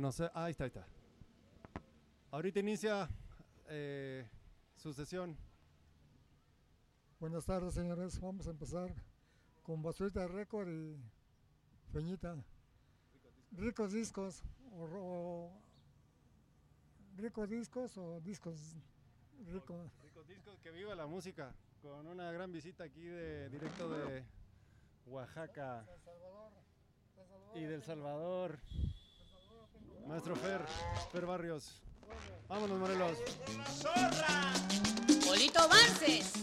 No sé, ahí está, ahí está. Ahorita inicia su sesión. Buenas tardes, señores. Vamos a empezar con Basurita Record y Feñita. Ricos discos ricos discos o discos ricos. Ricos discos, que viva la música. Con una gran visita aquí directo de Oaxaca y del Salvador. Maestro Fer Barrios. Vámonos, Morelos. ¡Zorra! Polito Vances.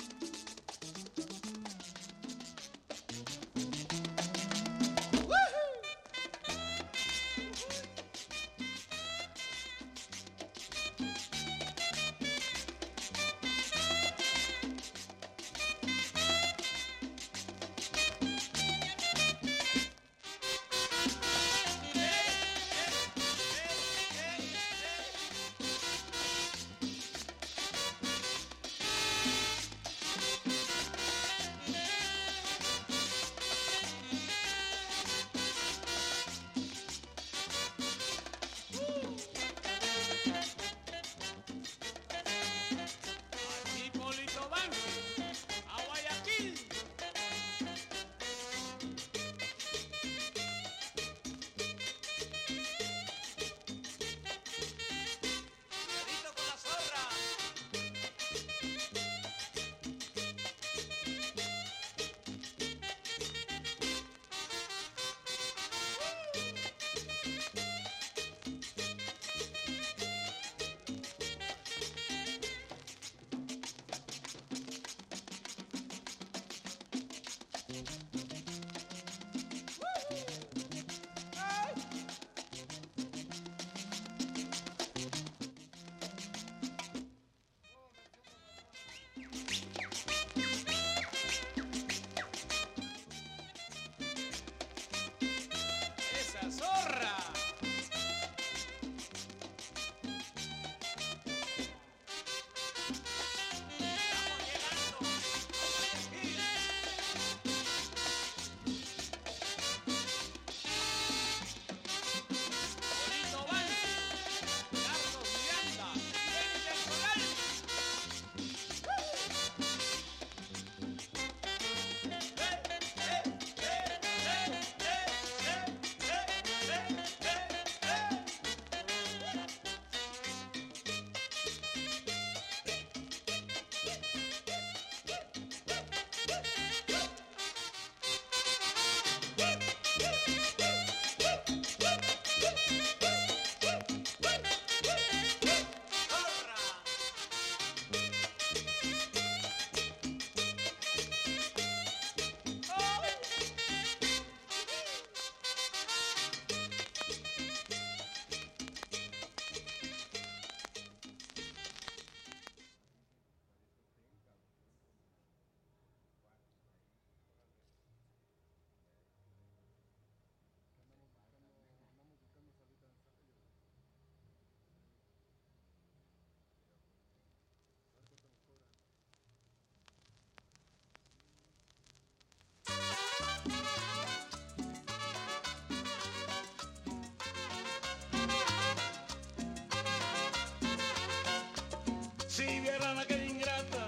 Si vieran aquella ingrata,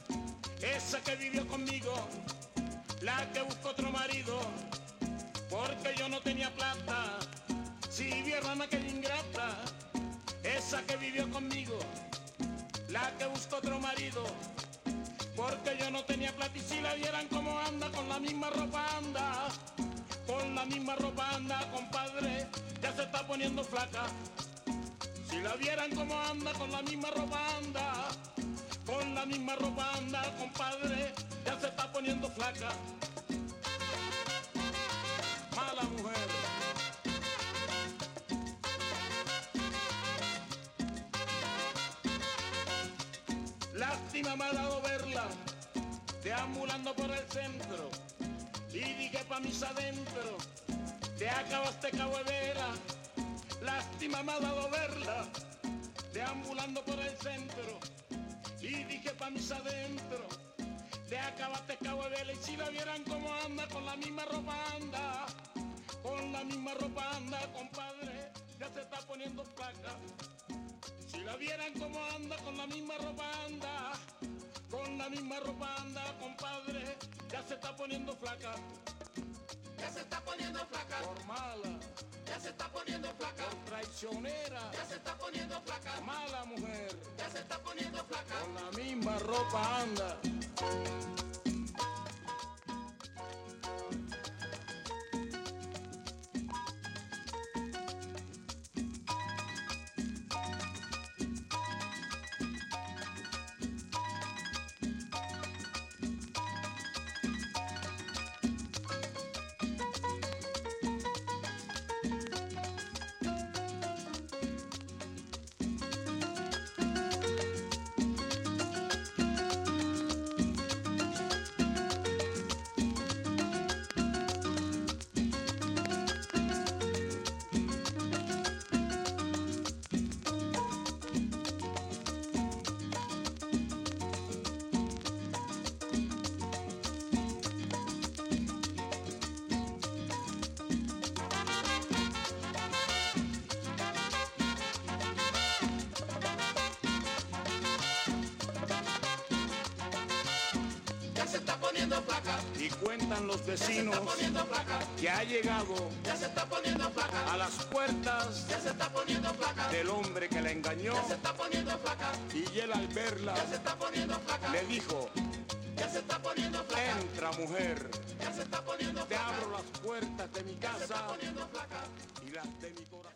esa que vivió conmigo, la que buscó otro marido, porque yo no tenía plata. Si vieran aquella ingrata, esa que vivió conmigo, la que buscó otro marido, porque yo no tenía plata. Y si la vieran como anda, con la misma ropa anda, con la misma ropa anda, compadre, ya se está poniendo flaca. Si la vieran como anda, con la misma ropa anda, con la misma ropa anda, compadre, ya se está poniendo flaca. Mala mujer. Lástima me ha dado verla, deambulando por el centro, y dije pa' mis adentro, te acabaste cabo de vera. Lástima me ha dado verla, deambulando por el centro, y dije pa' mis adentro, te acabaste cabo de vela. Y si la vieran como anda, con la misma ropa anda, con la misma ropa anda, compadre. ya se está poniendo flaca. Si la vieran como anda, con la misma ropa anda, con la misma ropa anda, compadre, ya se está poniendo flaca. Ya se está poniendo flaca. Por mala, ya se está poniendo flaca. Por traicionera, ya se está poniendo flaca. Mala mujer, ya se está poniendo flaca. Con la misma ropa anda. Y cuentan los vecinos que ha llegado a las puertas del hombre que la engañó, y él al verla le dijo: entra, mujer, te abro las puertas de mi casa y las de mi corazón.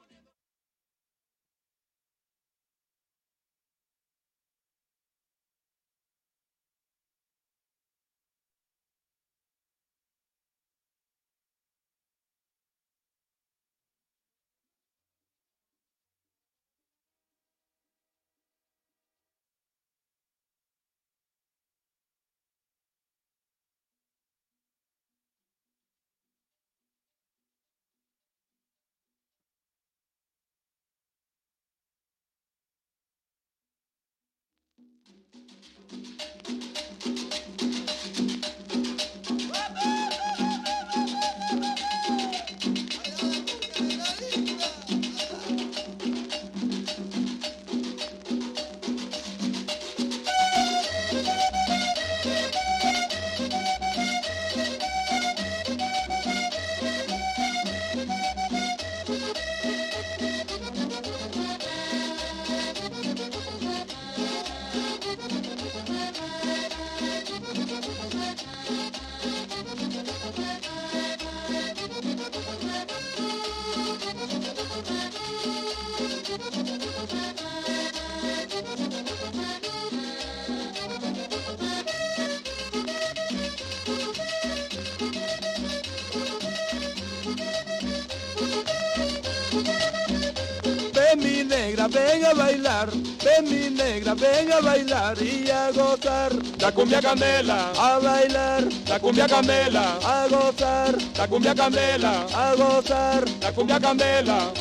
Ven mi negra, ven a bailar, ven mi negra, ven a bailar y a gozar. La cumbia candela, A bailar, la cumbia candela, a gozar, la cumbia candela, a gozar. la cumbia candela.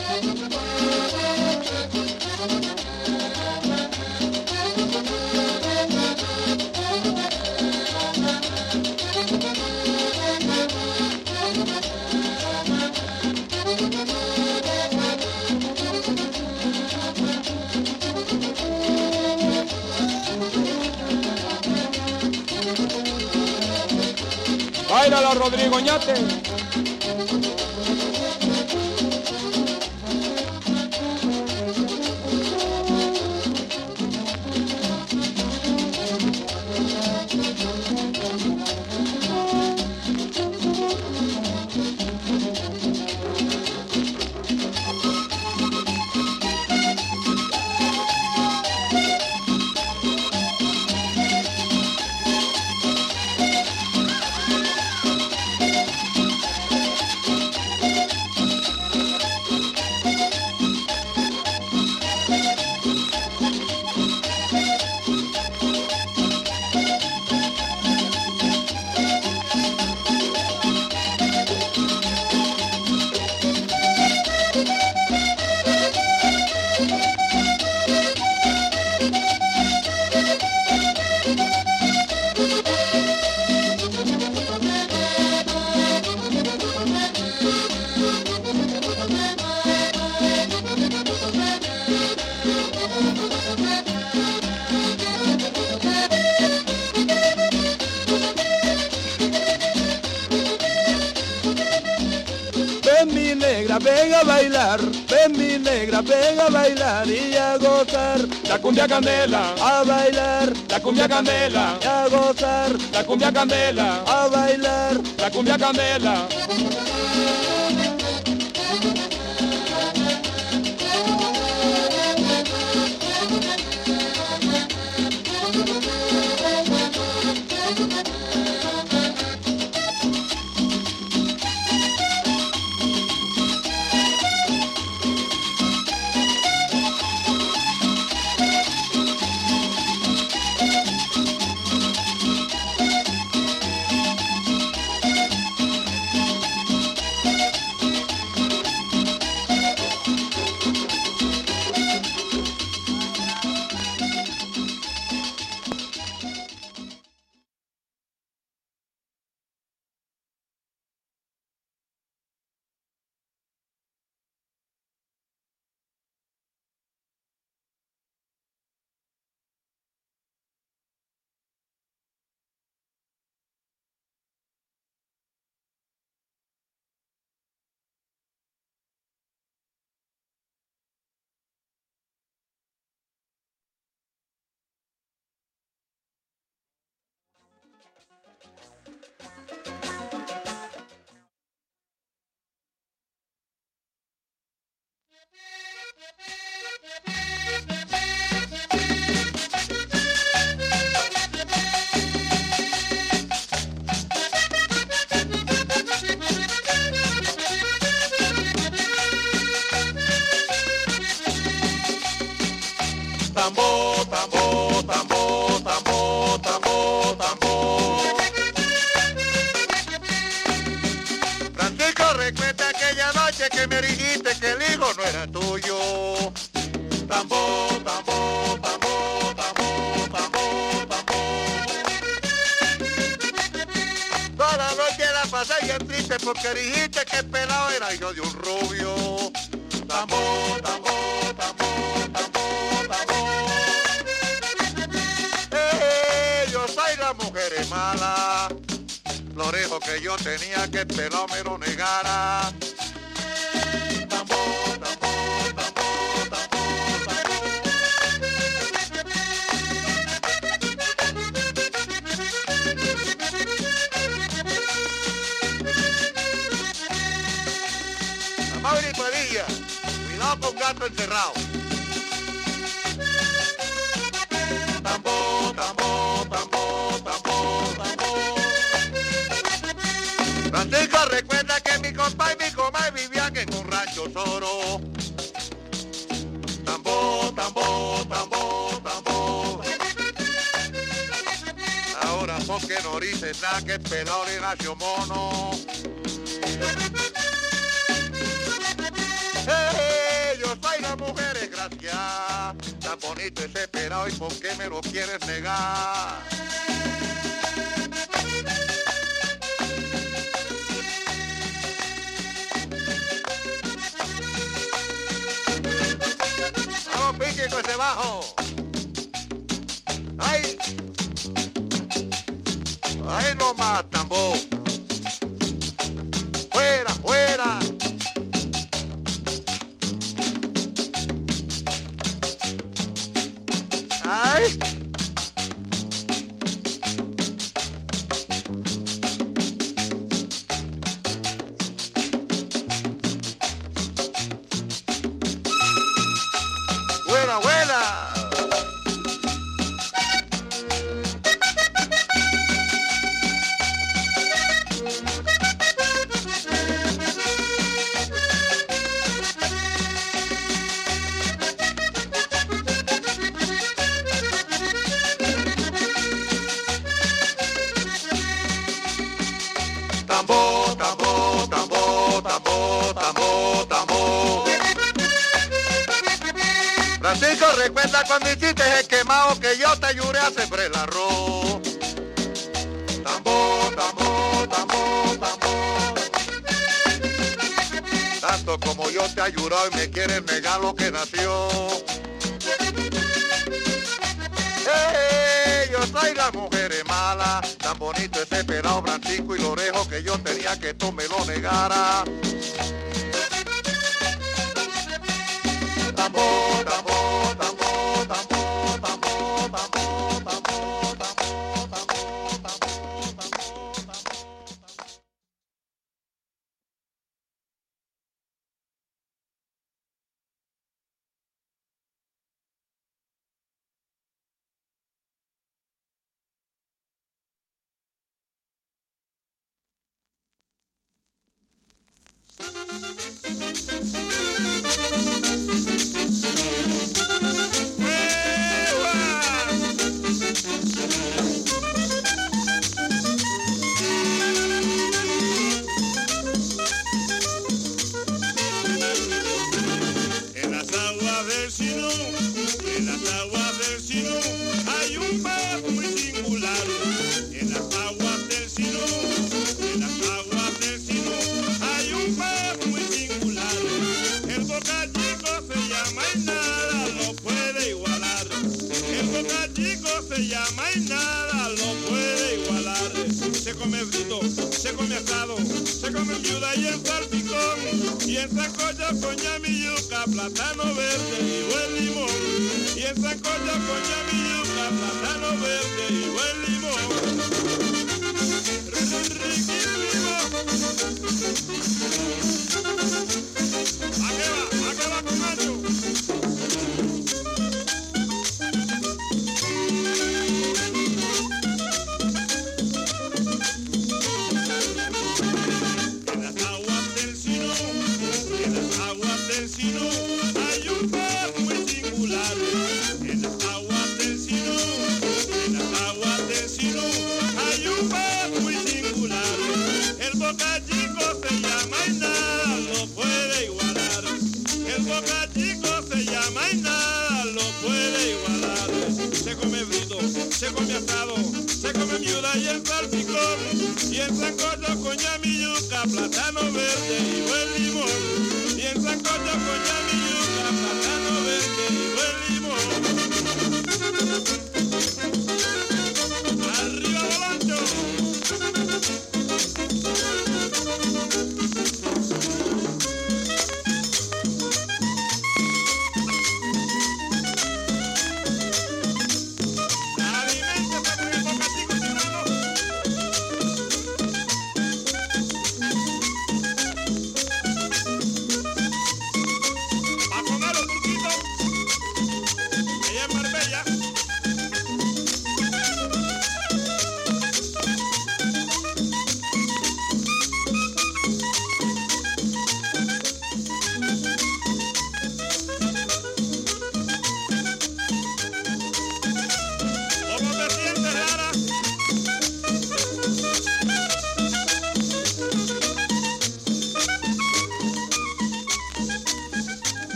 Báilala, Rodrigo Ñate. negra, ven a bailar, ven mi negra, ven a bailar y a gozar. La cumbia candela, A bailar, la cumbia candela, y a gozar, la cumbia candela, a bailar. la cumbia candela. Tambo, tambo, tambo, tambo, tambo, tambo. Francisco, recuerda aquella noche que me dijiste que el hijo no era tuyo. Tambo, tambo, tambo, tambo, tambo, tambo. Toda la noche la pasé bien triste porque dijiste que el pelado era hijo de un rubio. Tambo, tambo, tambo, tambo, tambo. Yo soy la mujer mala. Lo dijo que yo tenía que el pelado me lo negara. Tambo, tambo, tambo, tambo, tambo. Mauri Padilla, cuidado con gato encerrado. Tambo, tambo, tambo, tambo, tambo. Francisco, recuerda que mi compa y mi comadre vivían en un rancho soro. Tambo, tambo, tambo, tambo. Ahora porque no dices nada que el pelado le nació mono. Yo soy la mujer desgraciada, tan bonito ese pelado y por qué me lo quieres negar. Vamos, pique con ese bajo. Ay, ay nomás, tambo. Fuera, fuera. Ay. Buena, buena. Tambo, tambo, tambo, tambo, tambo, tambo. Francisco, recuerda cuando hiciste el quemado que yo te ayudé a sembrar el arroz. Tambo, tambo, tambo, tambo. Tanto como yo te he ayudado y me quieres negar lo que nació. Yo soy la mujer mala, tan bonito ese pelado Francisco y lo dejo que yo tenía que tú me lo negara.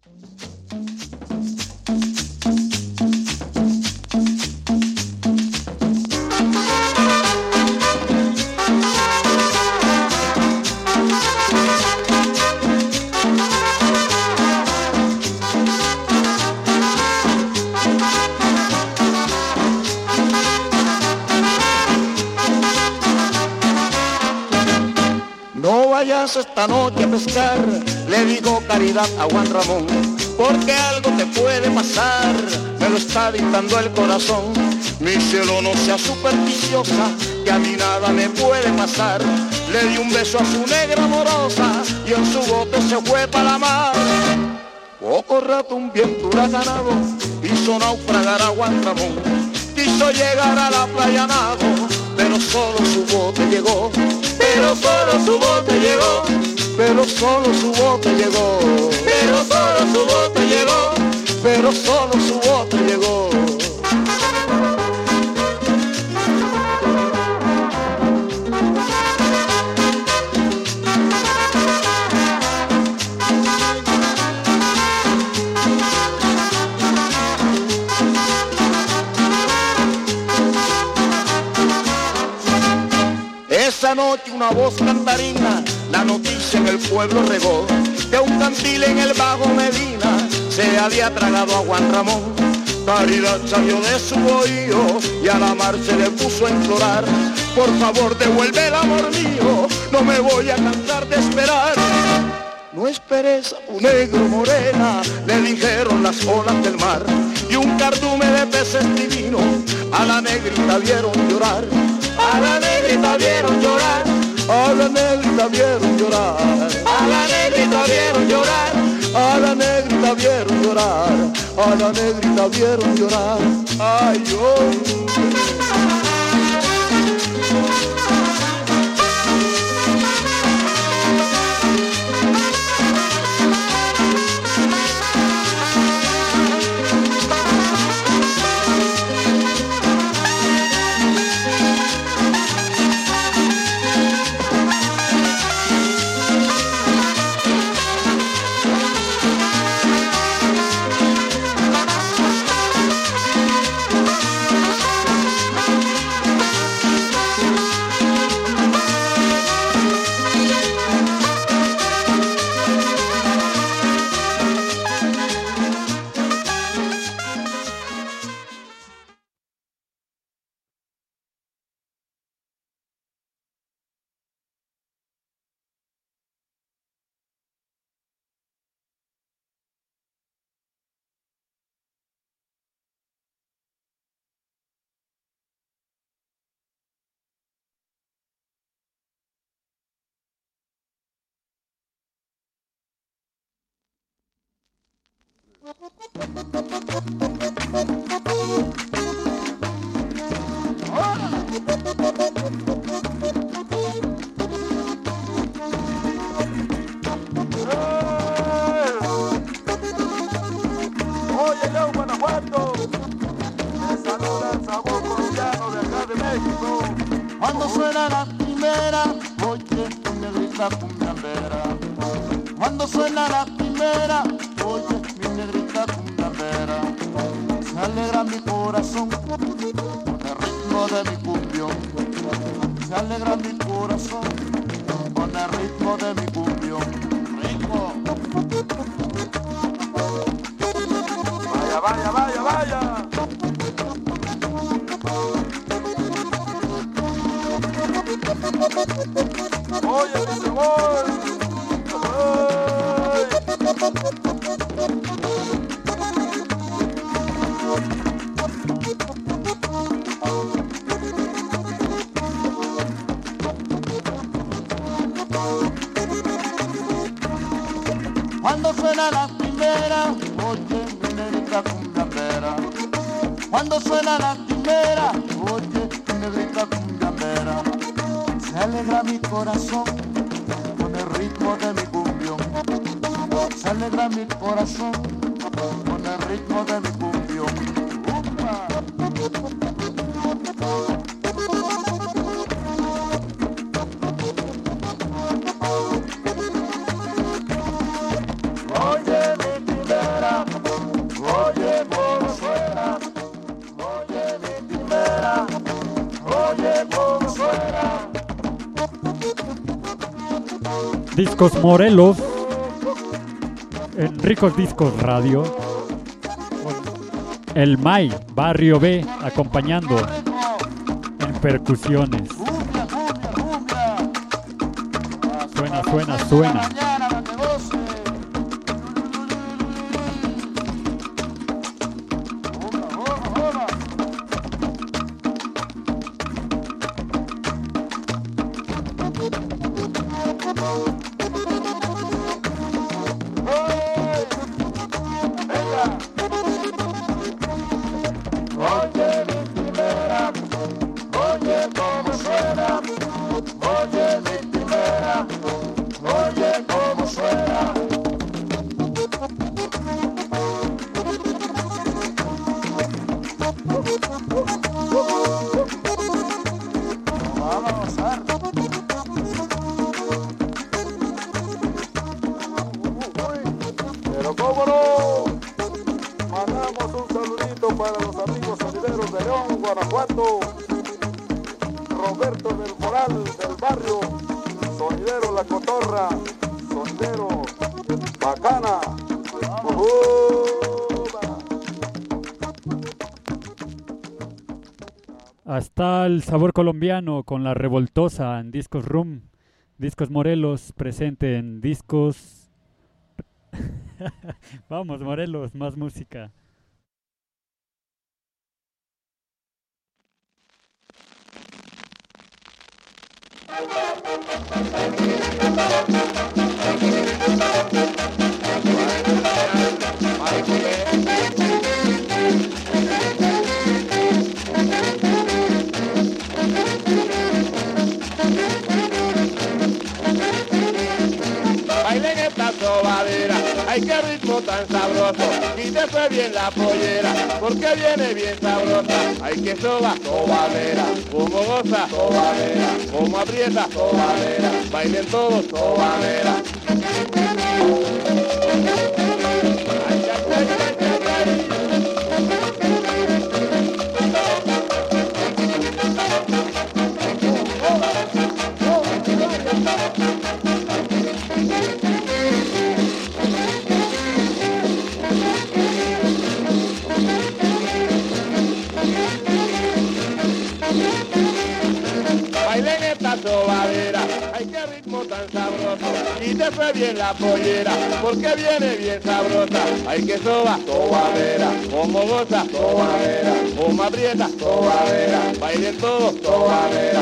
Esta noche a pescar, le digo Caridad a Juan Ramón, porque algo te puede pasar, me lo está dictando el corazón. Mi cielo, no sea supersticiosa, que a mí nada me puede pasar. Le di un beso a su negra amorosa y en su bote se fue para la mar. Poco rato un viento huracanado hizo naufragar a Juan Ramón. Quiso llegar a la playa nado, pero solo su bote llegó. Pero solo su bote llegó, pero solo su bote llegó, pero solo su bote llegó, pero solo su bote llegó. Esa noche una voz cantarina la noticia en el pueblo regó, que un cantil en el Bajo Medina se había tragado a Juan Ramón. Caridad salió de su bohío y a la mar se le puso a implorar: por favor devuelve el amor mío, no me voy a cansar de esperar. No esperes a tu negro morena, le dijeron las olas del mar, y un cardumen de peces divinos a la negrita vieron llorar. A la negrita vieron llorar, a la negrita vieron llorar, a la negrita vieron llorar, a la negrita vieron llorar, a la negrita vieron llorar. Ay, yo. Oye, León, Guanajuato, me saluda el sabor colombiano de acá de México. Cuando suena la primera, oye, mi negrita cumbiambera. Cuando suena la primera, oye, mi negrita cumbiambera. Se alegra mi corazón con el ritmo de mi cumbión. Se alegra mi corazón con el ritmo de mi cumbión. Rico. Vaya, vaya, vaya. Oye, mi sabor. Cuando suena la primera, oye, mi negrita cumbiambera. Cuando suena la primera, oye, mi negrita cumbiambera. Se alegra mi corazón con el ritmo de mi cumbión. Se alegra mi corazón con el ritmo de mi cumbión. ¡Upa! Oye, mi primera. Discos Morelos en Ricos Discos Radio. El May, Barrio B, acompañando en percusiones. Suena, suena, suena. Hasta el sabor colombiano con la revoltosa en Discos Room, Discos Morelos presente en Discos. Vamos Morelos, más música. Bailen esta sobadera, ay qué ritmo tan sabroso, quítese bien la pollera, porque viene bien sabrosa, ay que soba, sobadera, como goza, sobadera, como aprieta, sobadera, bailen todos, sobadera. Ay, ay, ay, ay, ay, ay. Bailen esta sobadera, ay qué ritmo tan sabroso, quítese bien la pollera, porque viene bien sabrosa, ay que soba, sobadera, como goza, sobadera, como aprieta, sobadera, bailen todos, sobadera.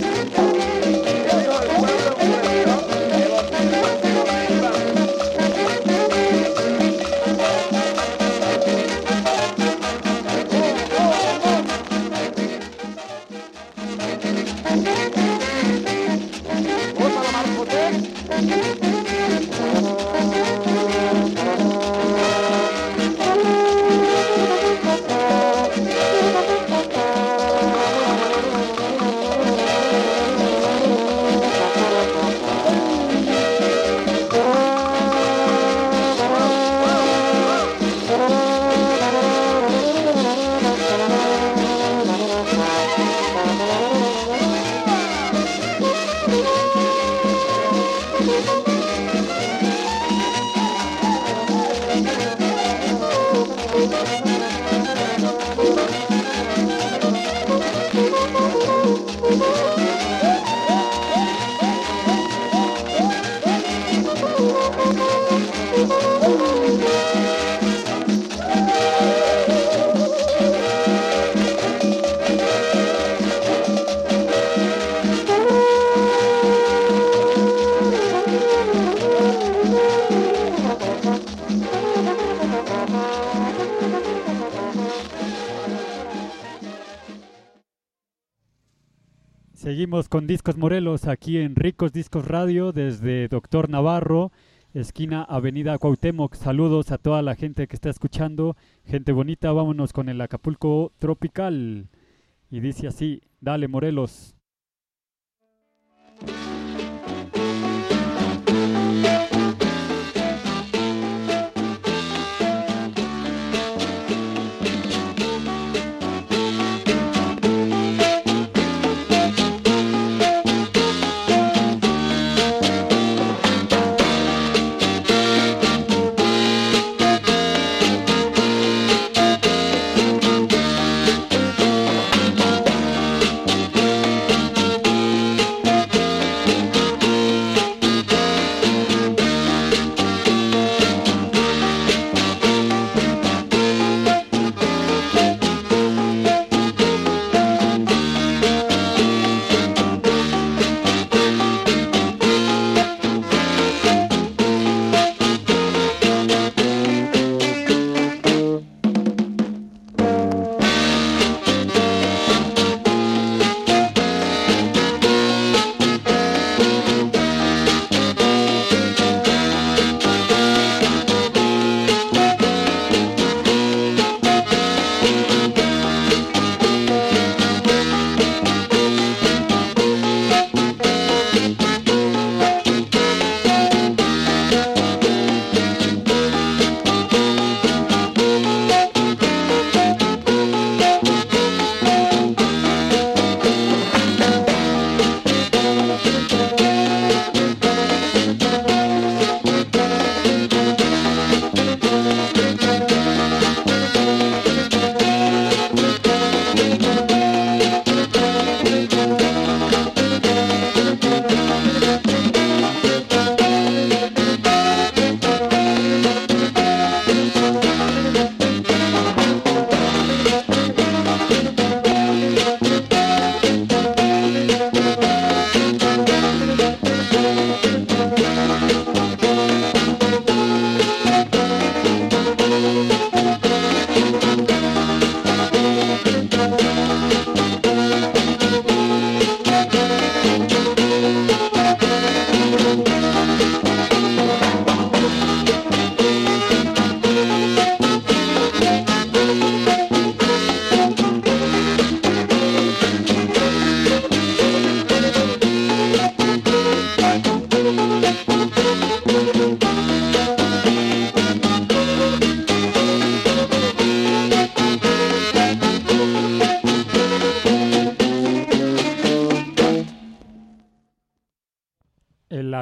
Seguimos con Discos Morelos aquí en Ricos Discos Radio desde Doctor Navarro, esquina Avenida Cuauhtémoc. Saludos a toda la gente que está escuchando, gente bonita. Vámonos con el Acapulco Tropical y dice así: dale Morelos.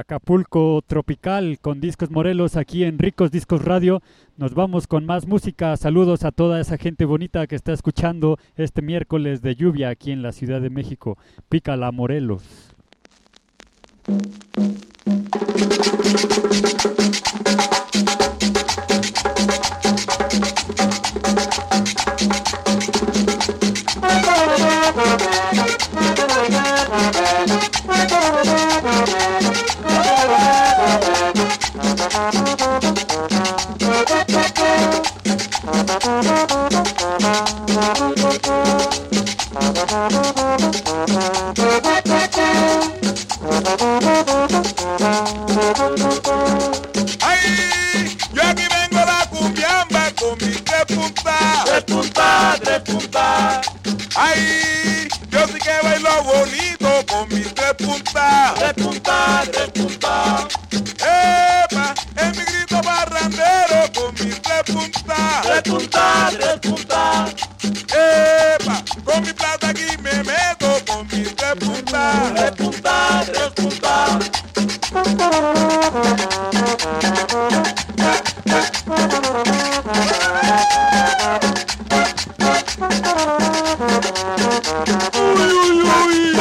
Acapulco Tropical con Discos Morelos aquí en Ricos Discos Radio. Nos vamos con más música. Saludos a toda esa gente bonita que está escuchando este miércoles de lluvia aquí en la Ciudad de México. Pícala Morelos. Ay, yo aquí vengo a la cumbiamba con mis tres puntas. Tres puntas, tres puntas. Ay, yo sí que bailo bonito con mis tres puntas. Tres puntas, tres puntas. Epa, es mi grito barrandero con mis tres puntas. Tres puntas, tres puntas. Epa, con mi plata aquí me meto con mis tres puntas. Tres puntas, tres puntas. Uy, uy, uy.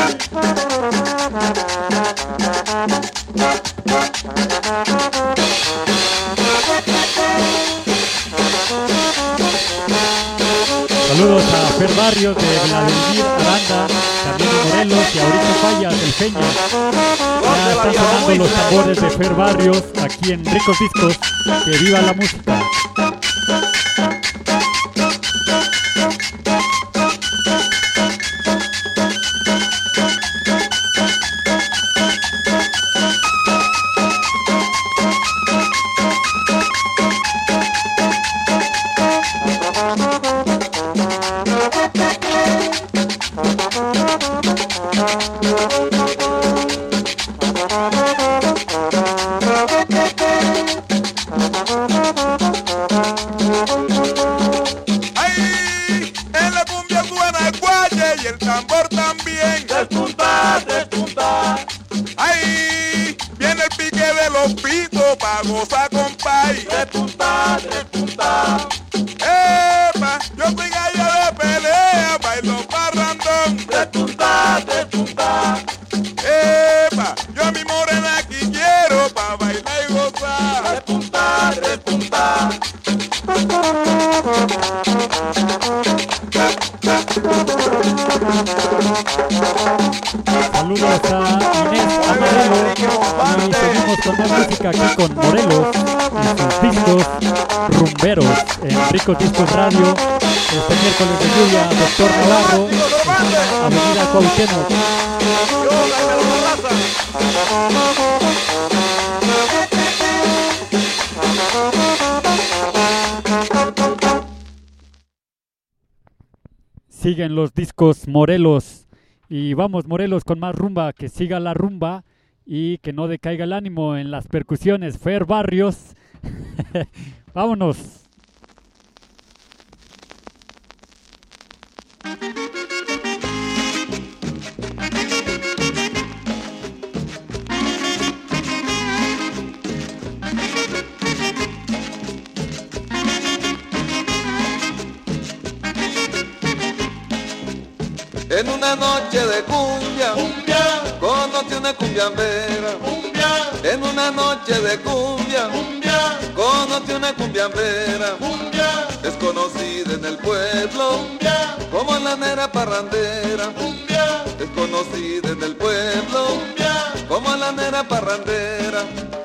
Saludos a Fer Barrios de Vladimir Aranda, también de Morelos y ahorita Fallas, el Peña. Ya están sonando los tambores de Fer Barrios aquí en Ricos Discos. Que viva la música. Ay, en la cumbia suena el guaye y el tambor también. Tres puntas, tres puntas. Ay, viene el pique de los pitos pa' gozar, compay. Tres puntas, tres puntas. Epa, yo soy gallo de pelea, bailo parrandón. Tres puntas, tres puntas. Epa, yo a mi morena aquí quiero pa' bailar y gozar. Tres puntas, tres puntas. Saludos a Inés Amarelo y seguimos con más música aquí con Morelos y sus discos rumberos en Ricos Discos Radio. Este miércoles de lluvia, Doctor Navarro, Avenida Cuauhtémoc. Siguen los discos Morelos y vamos Morelos con más rumba, que siga la rumba y que no decaiga el ánimo en las percusiones. Fer Barrios, vámonos. En una noche de cumbia, conocí una cumbiambera. En una noche de cumbia, conocí una cumbiambera. Desconocida en el pueblo, como la nera parrandera. Desconocida en el pueblo, como la nera parrandera.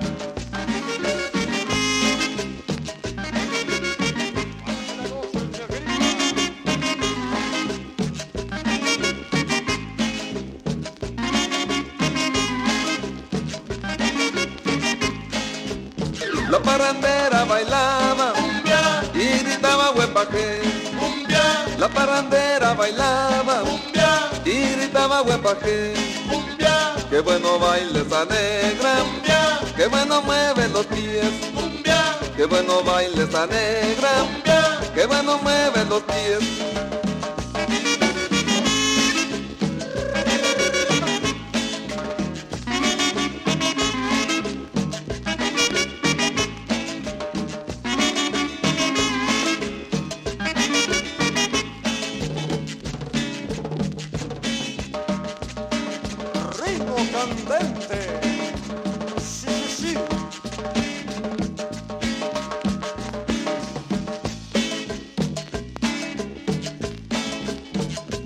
La parrandera bailaba y gritaba huepaje. La parrandera bailaba y gritaba huepaje. Qué bueno baila esa negra, qué bueno mueve los pies. Qué bueno baila esa negra, qué bueno mueve los pies.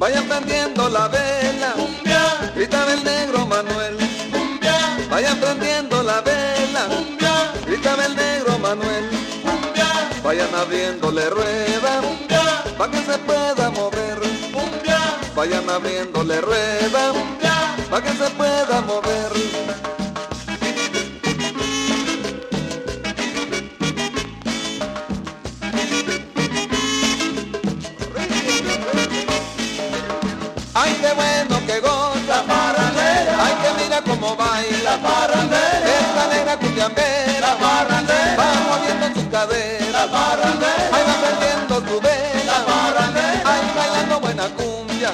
vayan prendiendo la vela, grita el negro Manuel. Vayan prendiendo la vela, grita el negro Manuel. Vayan abriéndole rueda, pa' que se pueda mover. Vayan abriéndole rueda, pa' que se pueda mover. Ay, qué bueno que goza, ay, que mira cómo baila, esta negra cumbiambera, va moviendo su cadera, ay, va perdiendo su vela, ay, bailando buena cumbia.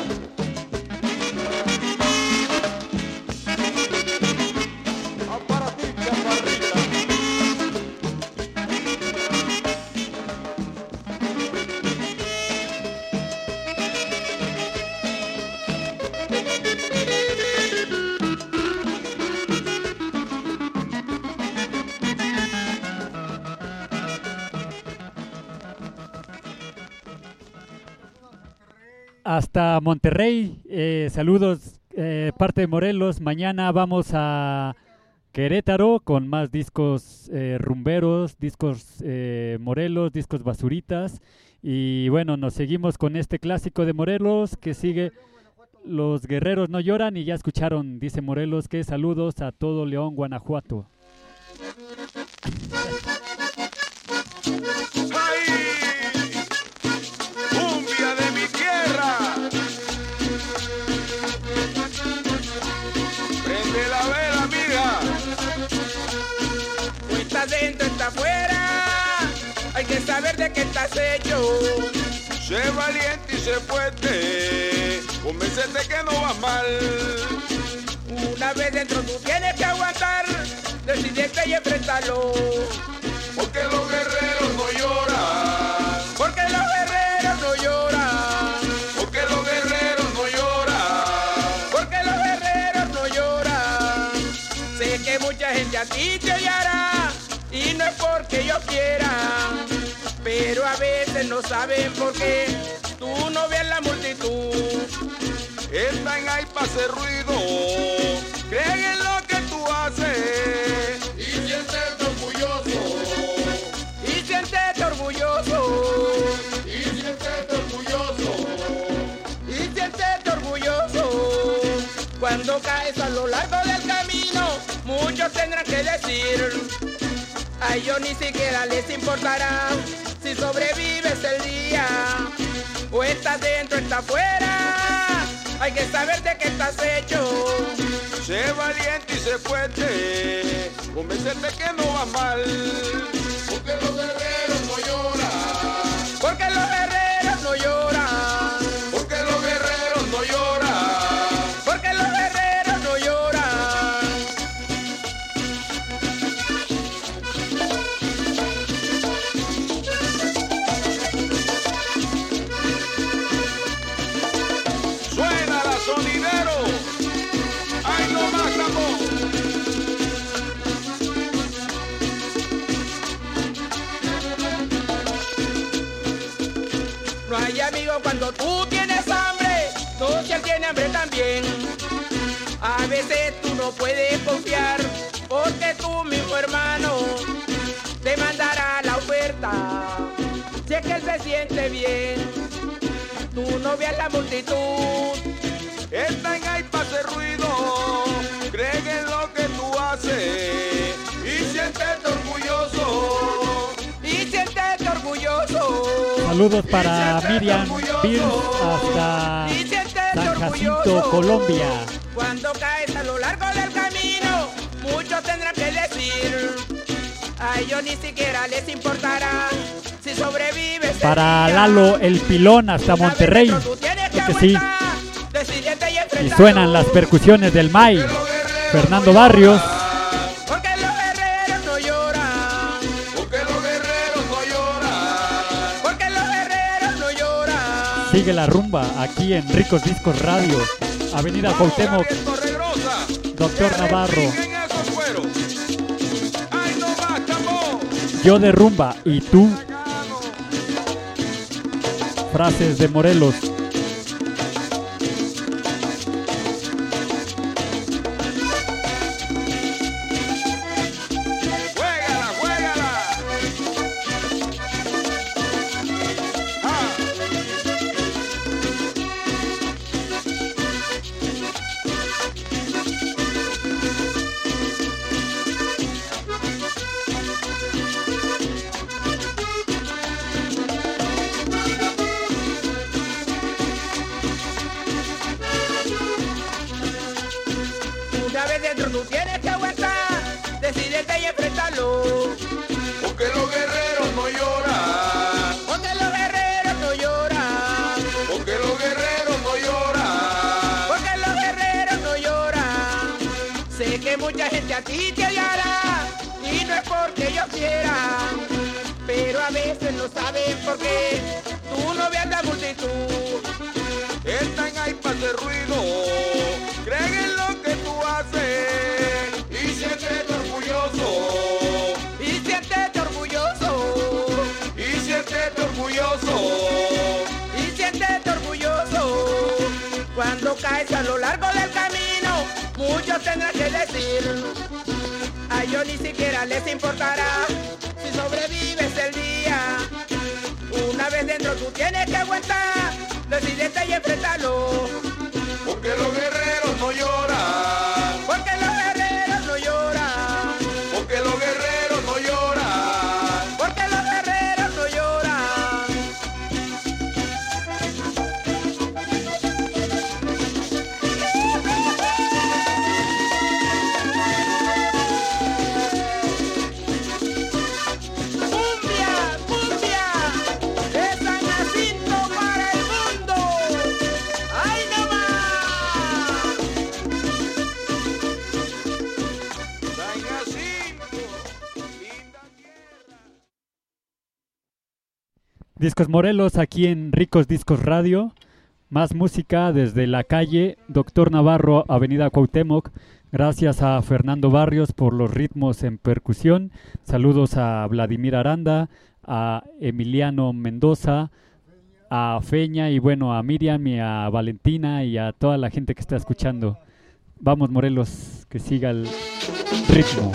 Hasta Monterrey, saludos parte de Morelos. Mañana vamos a Querétaro con más discos rumberos, discos Morelos, discos basuritas. Y bueno, nos seguimos con este clásico de Morelos que sigue Los Guerreros No Lloran. Y ya escucharon, dice Morelos, que saludos a todo León, Guanajuato. Adentro está afuera, hay que saber de qué estás hecho. Sé valiente y sé fuerte, convéncete que no vas mal. Una vez dentro tú tienes que aguantar, decidete y enfréntalo. Porque los guerreros no lloran, porque los guerreros no lloran, porque los guerreros no lloran, porque los guerreros no lloran. Sé que mucha gente a ti te odiará, y no es porque yo quiera, pero a veces no saben por qué tú no ves la multitud. Están ahí para hacer ruido, creen en lo que tú haces y siéntete orgulloso, y siéntete orgulloso, y siéntete orgulloso, y siéntete orgulloso. Cuando caes a lo largo del camino, muchos tendrán que decir: a ellos ni siquiera les importará si sobrevives el día, o estás dentro, estás fuera, hay que saber de qué estás hecho. Sé valiente y sé fuerte, convéncete que no vas mal. Porque los guerreros no lloran, porque los guerreros no lloran, porque los guerreros no lloran, porque los guerreros no lloran. Suena la sonidero, ay no más tambor. No hay amigo cuando tú tienes hambre, no, si él tiene hambre también. A veces tú no puedes confiar, porque tú mismo hermano te mandará la oferta, si es que él se siente bien. Tú no veas la multitud, Están ahí para hacer ruido, creen en lo que tú haces y siéntete orgulloso, y siéntete orgulloso. Saludos para Miriam Bills hasta Y siéntete San Jacinto, orgulloso. Colombia. Cuando caes a lo largo del camino, muchos tendrán que decir: a ellos ni siquiera les importará si sobrevives. Para Lalo el Pilón hasta Monterrey. Que sí. Y suenan las percusiones del MAI. Fernando Barrios. Porque los guerreros no lloran, porque los guerreros no lloran, porque los guerreros no lloran. Sigue la rumba aquí en Ricos Discos Radio. Avenida Cuauhtémoc, Doctor Navarro. Yo de rumba y tú. Frases de Morelos. mucha gente a ti te odiará, y no es porque yo quiera, pero a veces no saben por qué tú no ves la multitud. Están ahí para hacer ruido, creen en lo que tú haces y siéntete orgulloso. Y siéntete orgulloso. Y siéntete orgulloso. Y siéntete orgulloso. Cuando caes a lo largo del camino, muchos tendrán que decir, a ellos ni siquiera les importará si sobrevives el día. Una vez dentro tú tienes que aguantar, decídete y enfréntalo. Porque los guerreros no lloran. Porque los guerreros no lloran. Porque los guerreros no lloran. Porque los guerreros no lloran. ¡Cumbia, cumbia! ¡De San Jacinto para el mundo! ¡Ay, no más! San Jacinto, linda tierra. Discos Morelos aquí en Ricos Discos Radio. Más música desde la calle Doctor Navarro, Avenida Cuauhtémoc. Gracias a Fernando Barrios por los ritmos en percusión. Saludos a Vladimir Aranda, a Emiliano Mendoza, a Feña y bueno, a Miriam y a Valentina y a toda la gente que está escuchando. Vamos Morelos, que siga el ritmo.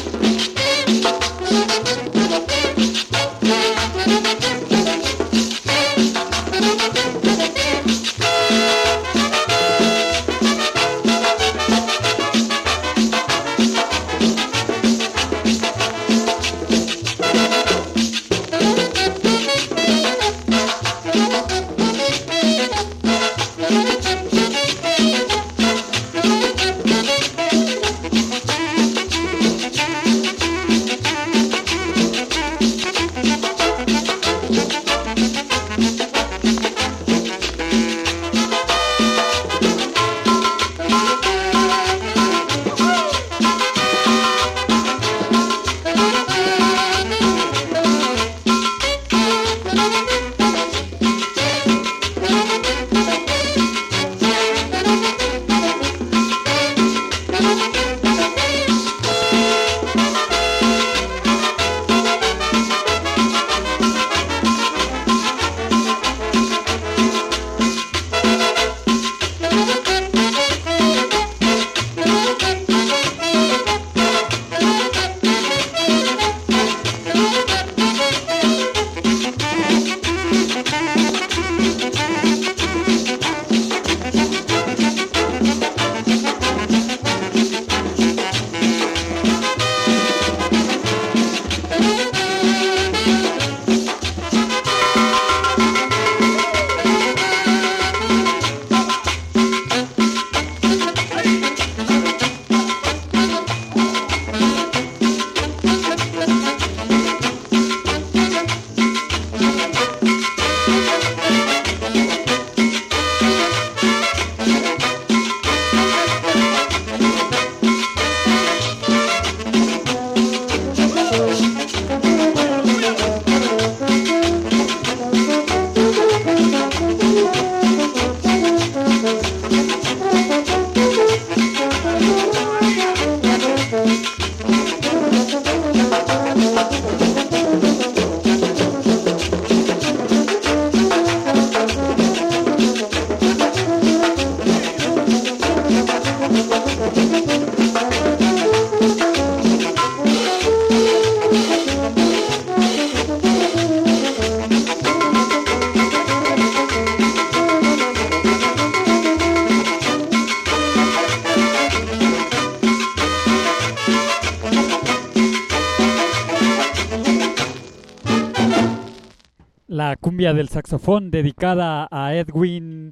La cumbia del saxofón dedicada a Edwin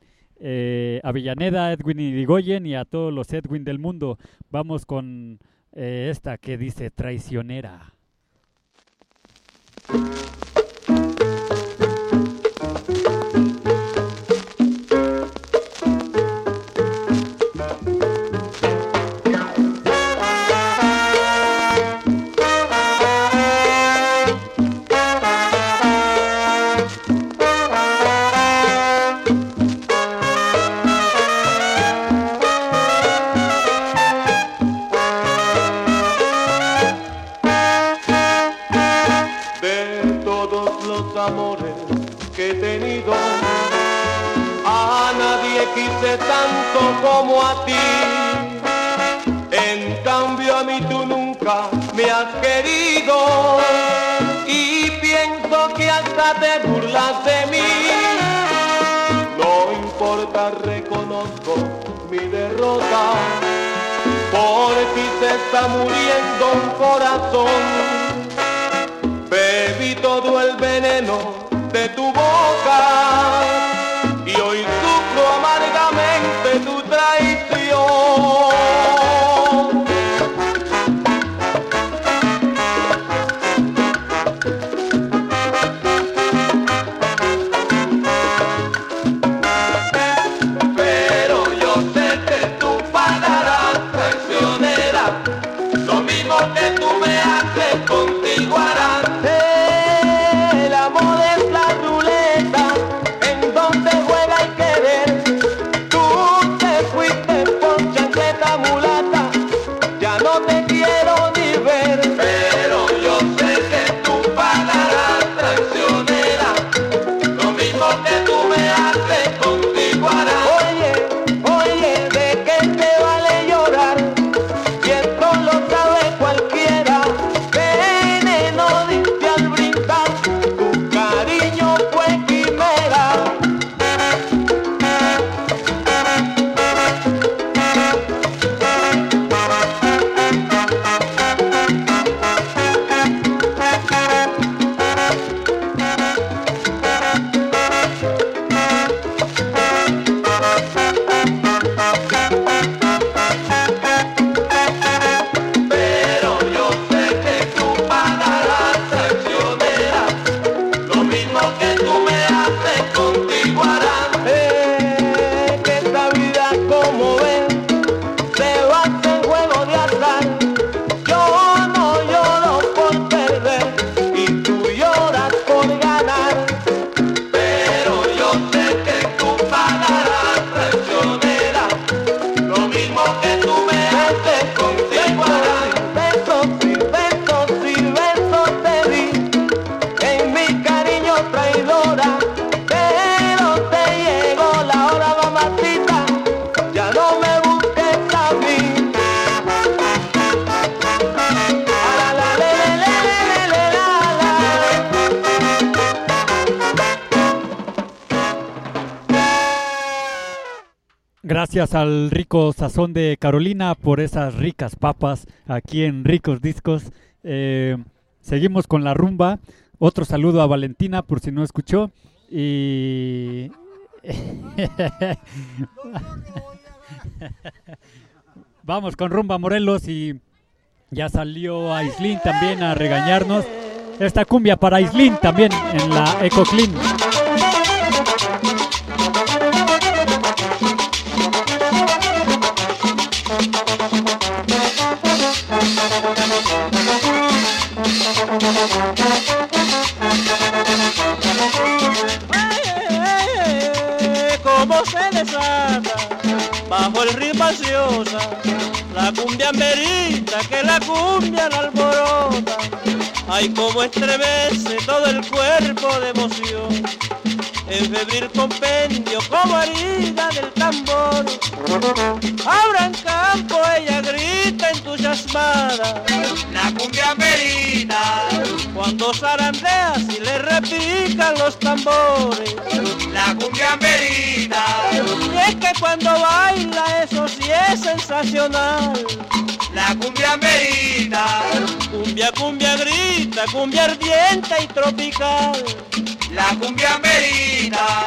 Avellaneda, Edwin Irigoyen y a todos los Edwin del mundo. Vamos con esta que dice Traicionera. amores que he tenido. A nadie quise tanto como a ti. En cambio a mí tú nunca me has querido. Y pienso que hasta te burlas de mí. No importa, reconozco mi derrota. Por ti se está muriendo un corazón. Bebí todo el veneno de tu boca y hoy sufro amargamente tu traición. Pero yo sé que tú pagarás traicionera, lo mismo que tú me haces contigo harás. El amor es la ruleta en donde juega el querer. Tú te fuiste por chancleta mulata, ya no te quiero ni ver. Pero yo sé que tú pagarás traicionera, lo mismo que tú me haces contigo harás. Oye, ¿de qué te vale llorar? Y esto lo sabe cualquiera. Veneno diste al brindar, tu cariño fue quimera. Pero yo sé que tú pagarás traicionera, lo mismo que tú me haces contigo harás. Que esta vida, como ven, se basa en juego de azar. Yo no lloro por perder y tú lloras por ganar. Pero yo sé que tú pagarás traicionera, lo mismo que tú me haces contigo harás. Besos y besos y besos te di en mi cariño traidora, pero te llegó la hora, mamacita, ya no me busques a mí. La, la, le, le, la, la. Gracias al rico sazón de Carolina por esas ricas papas aquí en Ricos Discos. Seguimos con la rumba. Otro saludo a Valentina por si no escuchó. Y vamos con rumba Morelos y ya salió Aislinn también a regañarnos. Esta cumbia para Aislinn también en la Eco Clean. Cómo se desata bajo el ritmo ansiosa la cumbia merita que la cumbia la alborota. Ay, cómo estremece todo el cuerpo de emoción en febril compendio como herida del tambor. Ahora en campo ella grita entusiasmada, La cumbia merita, cuando zarandea y le repican los tambores. la cumbia merita, Y es que cuando baila eso sí es sensacional. la cumbia merita, Cumbia, cumbia grita, cumbia ardiente y tropical. la cumbia merita.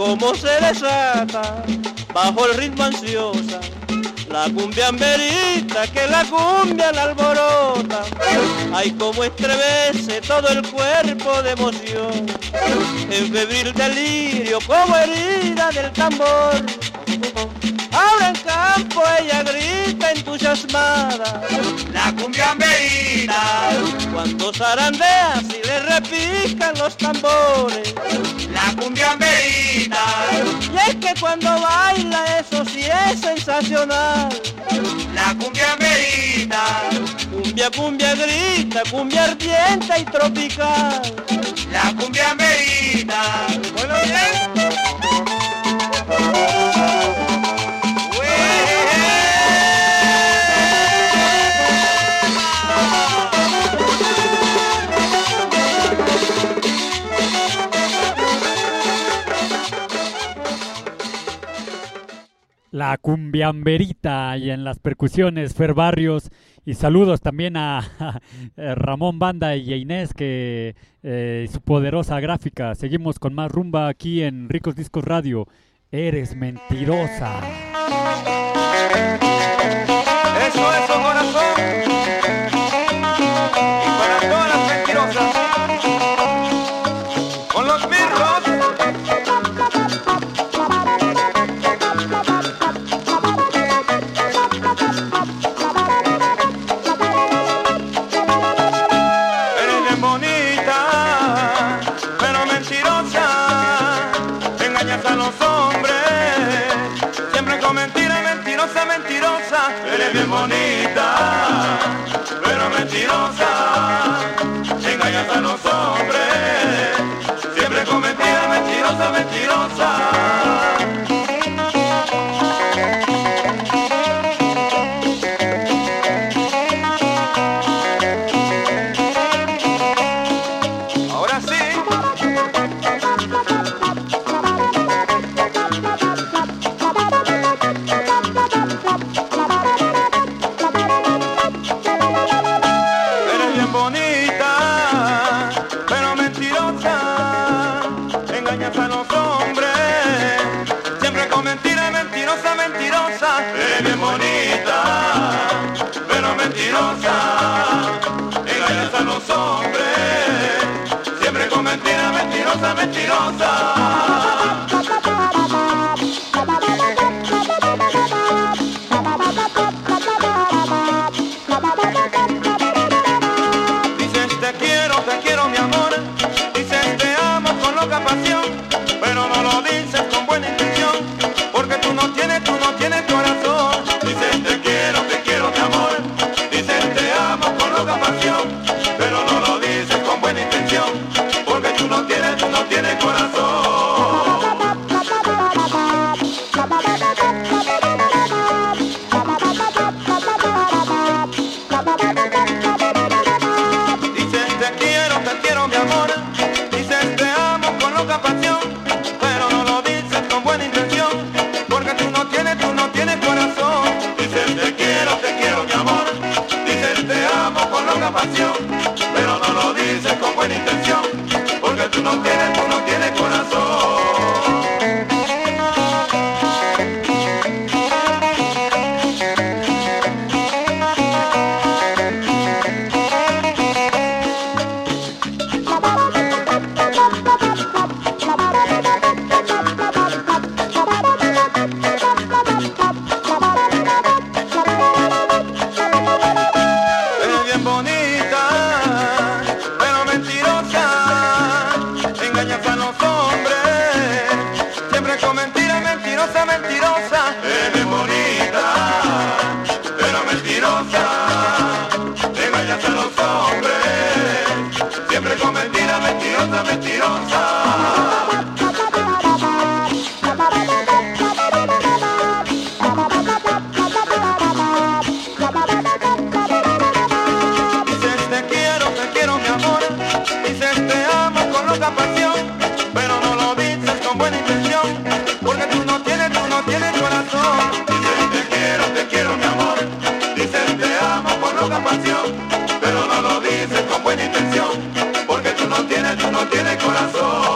cómo se desata bajo el ritmo ansiosa la cumbiamberita que la cumbia la alborota. Ay, cómo estremece todo el cuerpo de emoción, en febril delirio como herida del tambor. Ahora en campo ella grita entusiasmada, la cumbiamberita, cuando zarandea si le repican los tambores. La cumbiamberita, y es que cuando baila eso sí es sensacional. La cumbiamberita, cumbia, cumbia grita, cumbia ardiente y tropical. La cumbiamberita, bueno bien. La cumbiamberita y en las percusiones Fer Barrios, y saludos también a Ramón Banda y a Inés que su poderosa gráfica. Seguimos con más rumba aquí en Ricos Discos Radio. Eres mentirosa. Eso, corazón. Y para todas las mentirosas, con los mirros. Eres bien bonita, pero mentirosa. Engañas a los hombres, siempre con mentiras, mentirosa, mentirosa. Eres bien bonita, pero mentirosa. Engañas a los hombres, siempre con mentiras, mentirosa, mentirosa. Eres bien bonita, pero mentirosa. Engañas a los hombres, siempre con mentiras, mentirosa, mentirosa. Dices te quiero mi amor. Dices te amo con loca pasión, pero no lo dices con buena intención, porque tú no tienes corazón. Dices te quiero mi amor. Dices te amo con loca pasión, pero no lo dices con buena intención, porque tú no tienes corazón. Dices te quiero mi amor. Dices te amo con loca pasión, pero no lo dices con buena intención, porque tú no tienes corazón. Dices te quiero mi amor. Dices te amo con loca pasión, pero no lo dices con buena intención, porque tú no tienes corazón. Eres bien bonita, pero mentirosa. Engañas a los hombres, siempre con mentiras, mentirosa, mentirosa. Eres bien bonita, pero mentirosa. Engañas a los hombres, siempre con mentiras, mentirosa, mentirosa. Dices te quiero mi amor. Dices te amo con loca pasión, pero no lo dices con buena intención, porque tú no tienes corazón. Dices te quiero mi amor. Dices te amo con loca pasión, pero no lo dices con buena intención, porque tú no tienes corazón.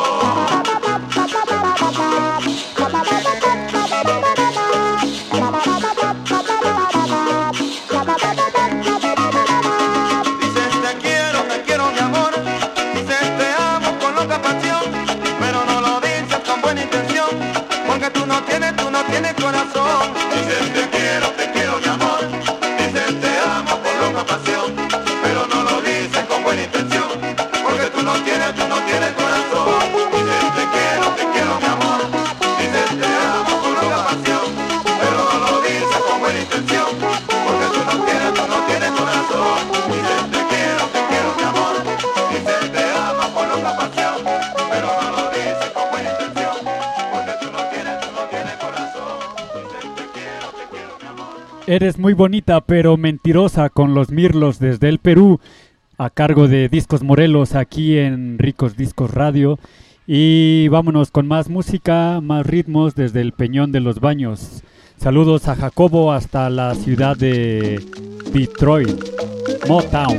porque tú no tienes corazón. Dicen te quiero mi amor, dicen te amo con loca pasión, pero no lo dicen con buena intención, porque tú no tienes corazón. Dicen te quiero mi amor, dicen te amo con loca pasión, pero no lo dicen con buena intención, porque tú no tienes corazón. Dicen te quiero mi amor, dicen te amo con loca pasión, pero no lo dicen con buena intención, porque tú no tienes corazón. Dicen te quiero mi amor. Eres muy bonita pero mentirosa con los Mirlos desde el Perú, a cargo de Discos Morelos aquí en Ricos Discos Radio. Y vámonos con más música, más ritmos desde el Peñón de los Baños. Saludos a Jacobo hasta la ciudad de Detroit, Motown.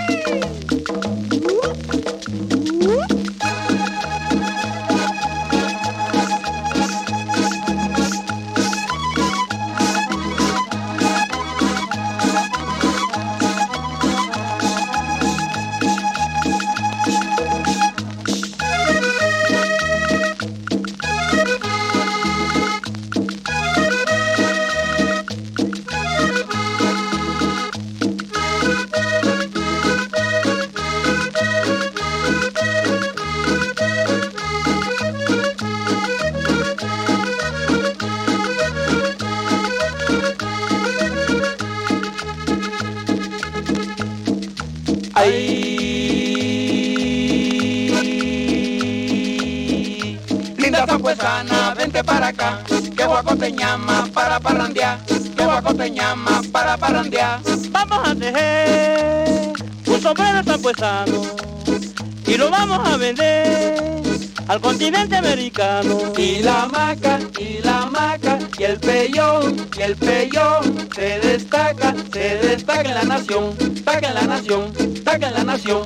Linda zampuesana, vente para acá, que Guaco te llama para parrandear, que Guaco te llama para parrandear. Vamos a tejer un sombrero zampuesano y lo vamos a vender al continente americano. Y la maca, y el pellón, se destaca en la nación, taca en la nación, taca en la nación.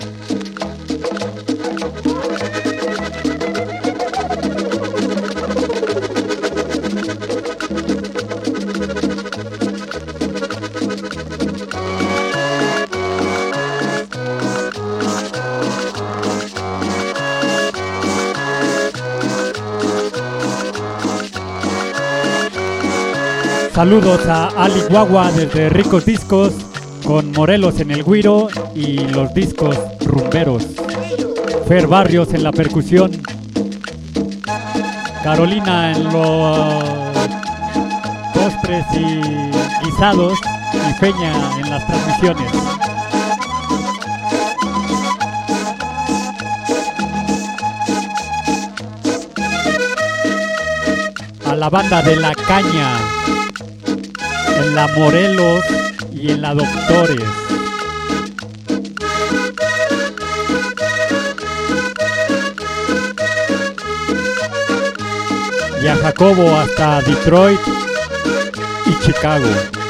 Saludos a Ali Guagua desde Ricos Discos, con Morelos en el güiro y los discos rumberos. Fer Barrios en la percusión. Carolina en los postres y guisados. Y Peña en las transmisiones. A la banda de La Caña, en la Morelos y en la Doctores. Y a Jacobo hasta Detroit y Chicago.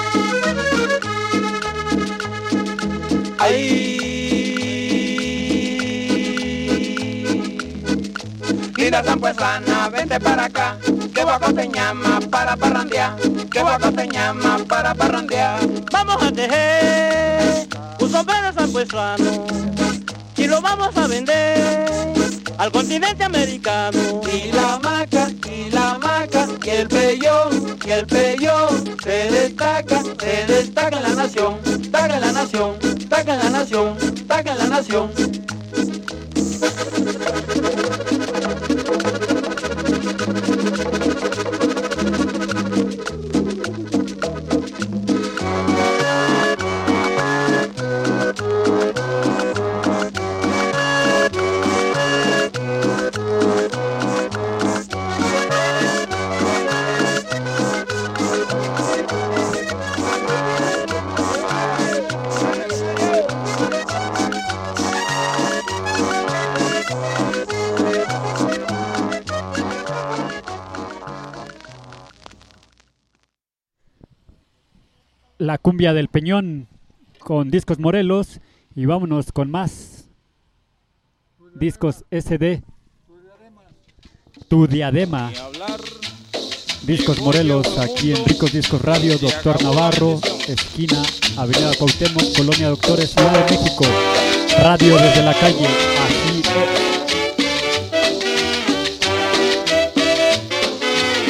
Linda zampuesana, vente para acá, que Guaco te llama para parrandear, que Guaco te llama para parrandear. Vamos a tejer un sombrero zampuesano y lo vamos a vender al continente americano. Y la maca, y el pellón, se destaca en la nación, taca en la nación, taca en la nación, taca en la nación. La cumbia del Peñón con Discos Morelos. Y vámonos con más discos SD. Tu diadema. Discos Morelos aquí en Ricos Discos Radio. Doctor Navarro, esquina Avenida Cuauhtémoc, Colonia Doctores, Ciudad de México. Radio desde la calle. Así es.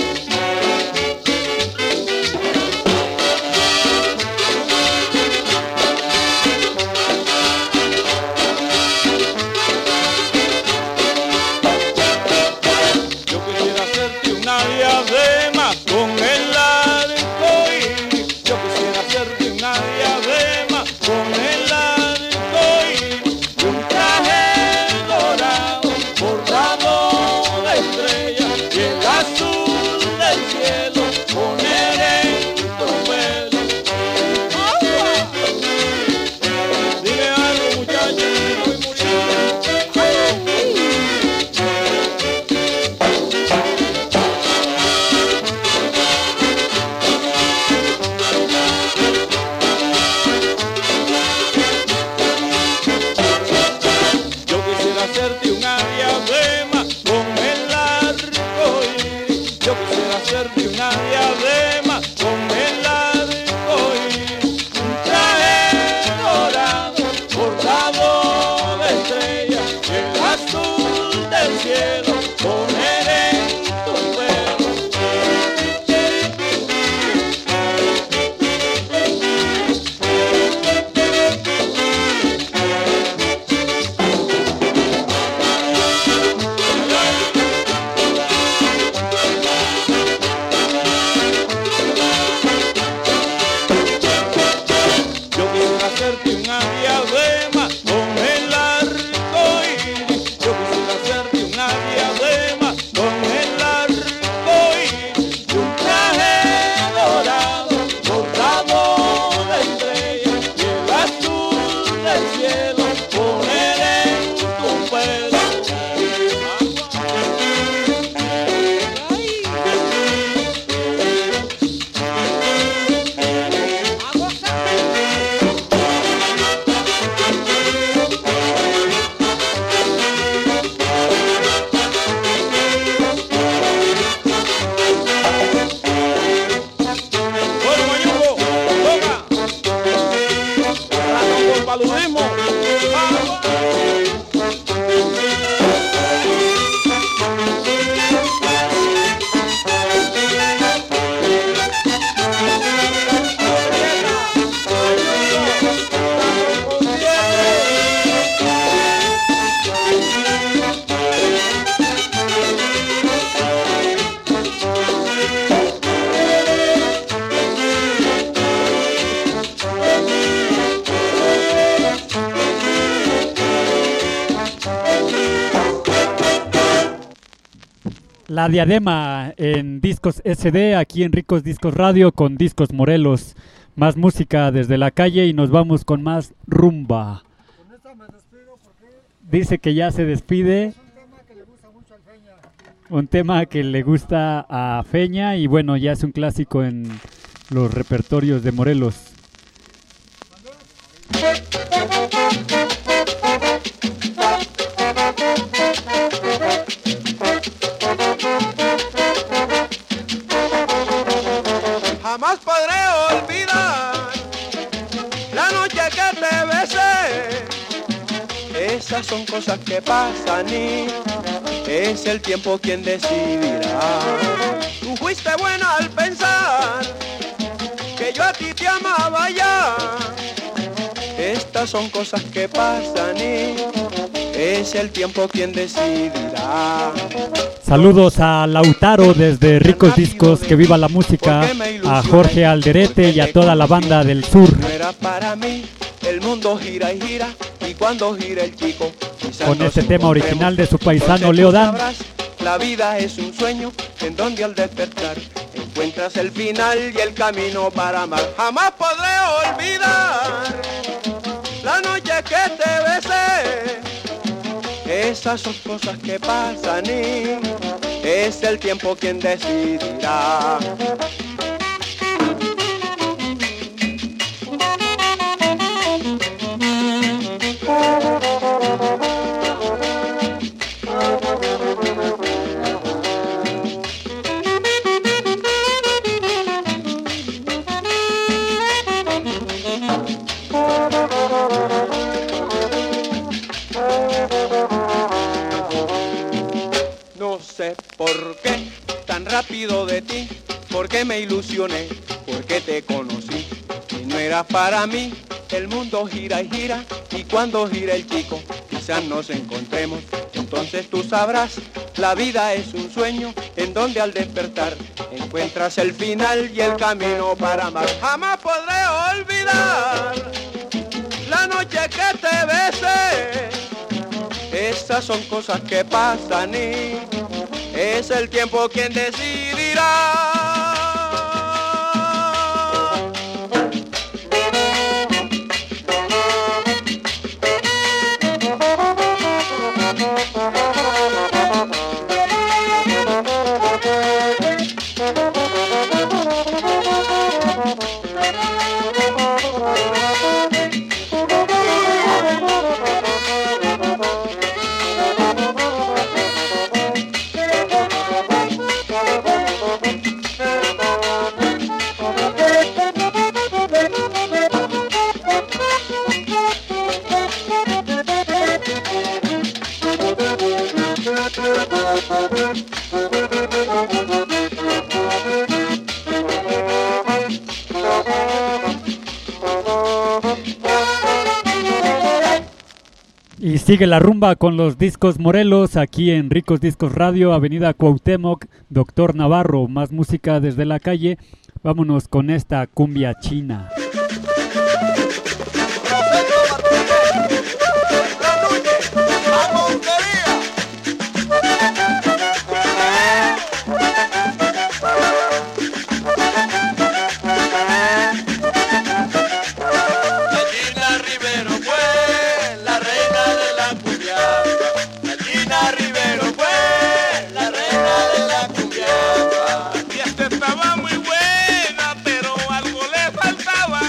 La Diadema en Discos SD, aquí en Ricos Discos Radio con Discos Morelos. Más música desde la calle y nos vamos con más rumba. Con esta me despido porque Dice que ya se despide. es un tema que le gusta mucho al Feña. Un tema que le gusta a Feña y bueno, ya es un clásico en los repertorios de Morelos. Jamás podré olvidar la noche que te besé. Esas son cosas que pasan y es el tiempo quien decidirá. Tú fuiste buena al pensar que yo a ti te amaba ya. Estas son cosas que pasan y es el tiempo quien decidirá. Saludos a Lautaro desde Ricos Discos, que viva la música, a Jorge Alderete y a toda la banda del sur. No era para mí, el mundo gira y gira, y cuando gira el chico, Con este tema original de su paisano Leo Dan. La vida es un sueño en donde al despertar encuentras el final y el camino para amar. Jamás podré olvidar la noche que te besé. Esas son cosas que pasan y es el tiempo quien decidirá. No sé por qué tan rápido de ti, porque me ilusioné, porque te conocí. Y no era para mí, el mundo gira y gira, y cuando gira el chico, quizás nos encontremos. Entonces tú sabrás, la vida es un sueño, en donde al despertar encuentras el final y el camino para amar. Jamás podré olvidar la noche que te besé. Esas son cosas que pasan y es el tiempo quien decidirá. Y sigue la rumba con los Discos Morelos aquí en Ricos Discos Radio, Avenida Cuauhtémoc, Doctor Navarro, más música desde la calle. Vámonos con esta cumbia china. Estaba muy buena, pero algo le faltaba.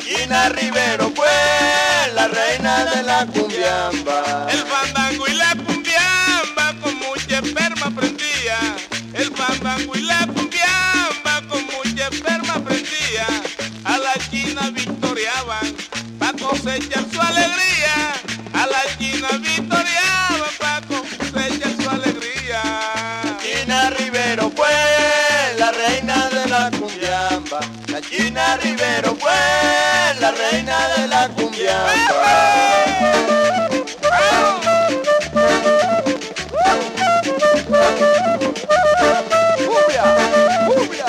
China Rivero fue la reina de la cumbiamba. El fandango y la cumbiamba con mucha esperma prendía. El fandango y la cumbiamba con mucha esperma prendía. A la China victoriaban pa' cosechar su alegría. A la China victoriaban pa' cosechar su alegría. China Rivero fue la reina de la cumbiamba. La China Rivero fue la reina de la cumbiamba. ¡Cumbia! ¡Cumbia!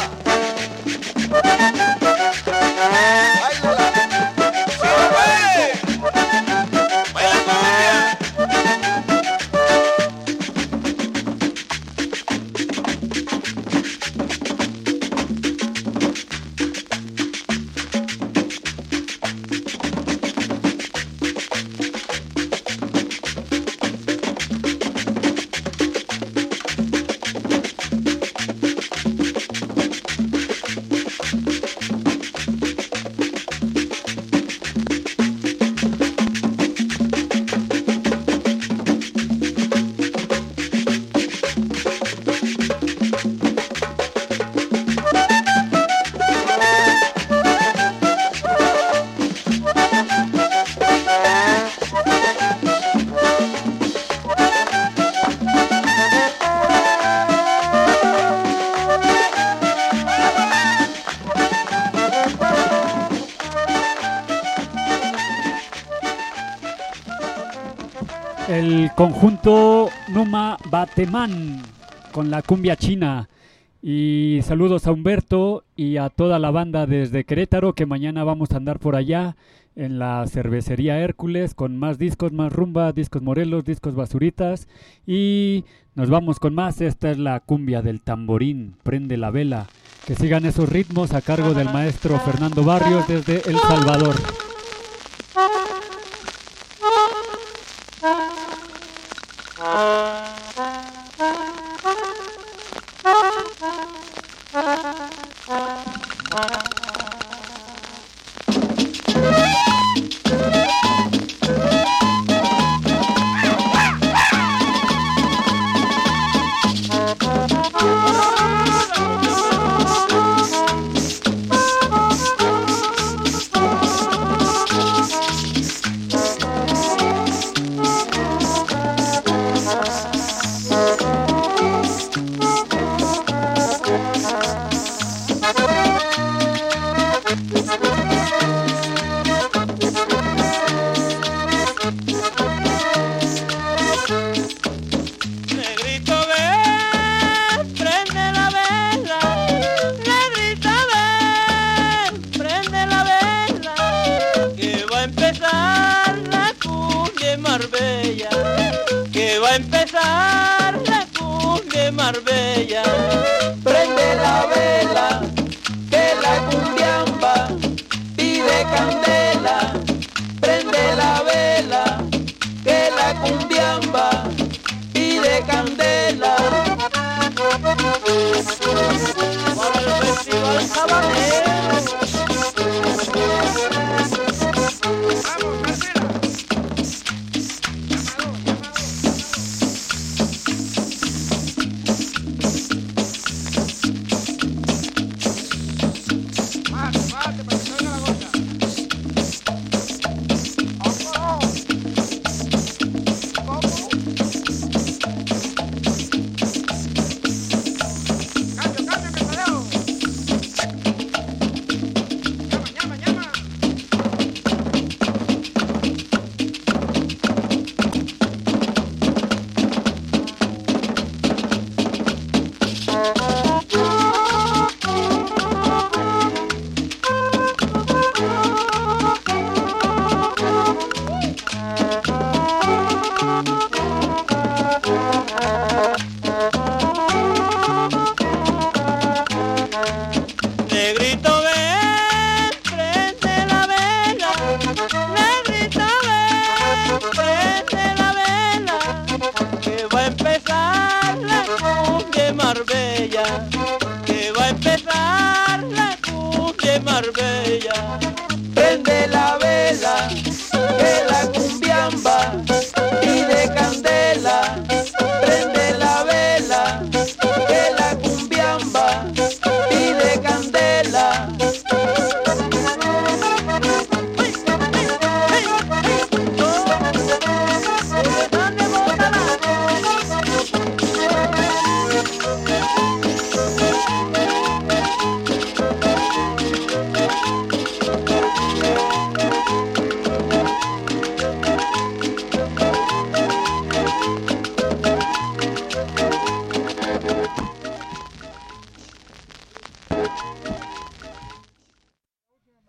El conjunto Numa Batemán con la cumbia china. Y saludos a Humberto y a toda la banda desde Querétaro, que mañana vamos a andar por allá en la cervecería Hércules con más discos, más rumba, discos Morelos, discos Basuritas. Y nos vamos con más. Esta es la cumbia del tamborín, prende la vela. Que sigan esos ritmos a cargo del maestro Fernando Barrios desde El Salvador. Marbella. Prende la vela, que la cumbiamba pide candela. Prende la vela, que la cumbiamba pide candela. Para el festival Sabanero. Prende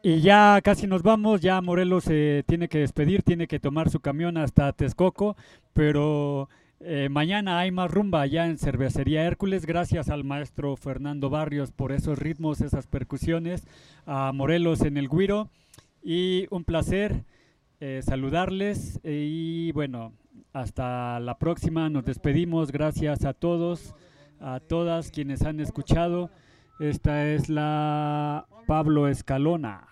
Y ya casi nos vamos, ya Morelos se tiene que despedir, tiene que tomar su camión hasta Texcoco, pero mañana hay más rumba allá en Cervecería Hércules, gracias al maestro Fernando Barrios por esos ritmos, esas percusiones, a Morelos en el Güiro, y un placer saludarles, y bueno, hasta la próxima, nos despedimos, gracias a todos, a todas quienes han escuchado. Esta es la Pablo Escalona.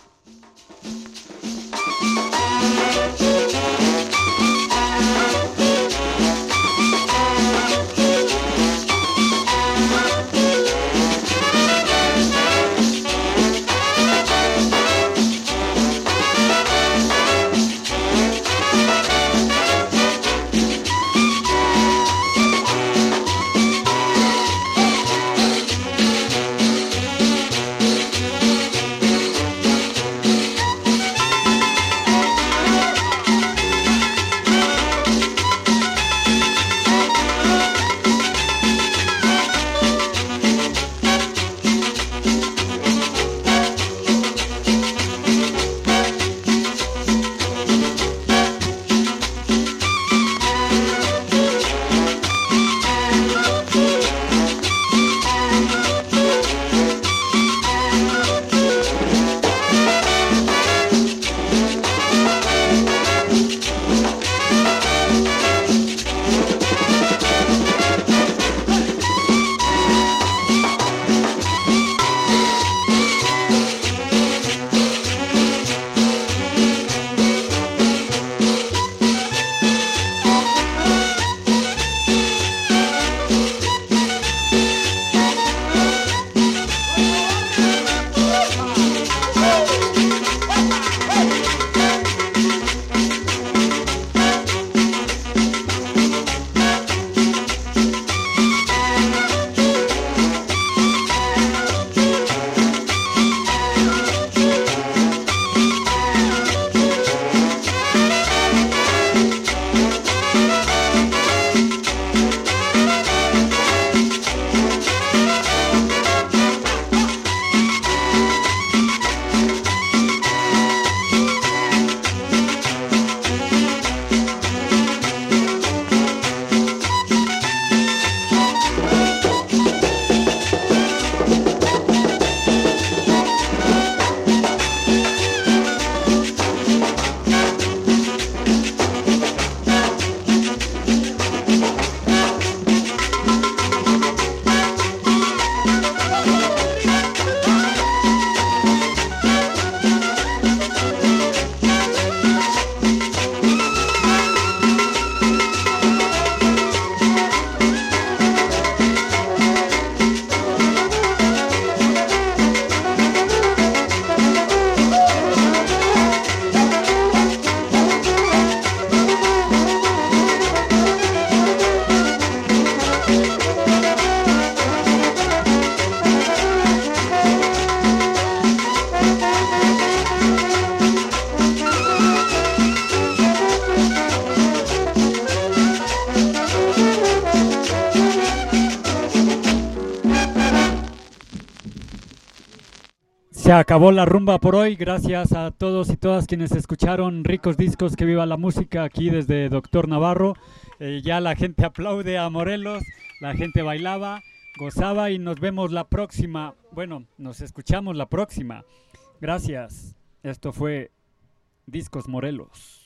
Se acabó la rumba por hoy, gracias a todos y todas quienes escucharon Ricos Discos, que viva la música aquí desde Doctor Navarro. Ya la gente aplaude a Morelos, la gente bailaba, gozaba y nos vemos la próxima, bueno, nos escuchamos la próxima. Gracias, esto fue Discos Morelos.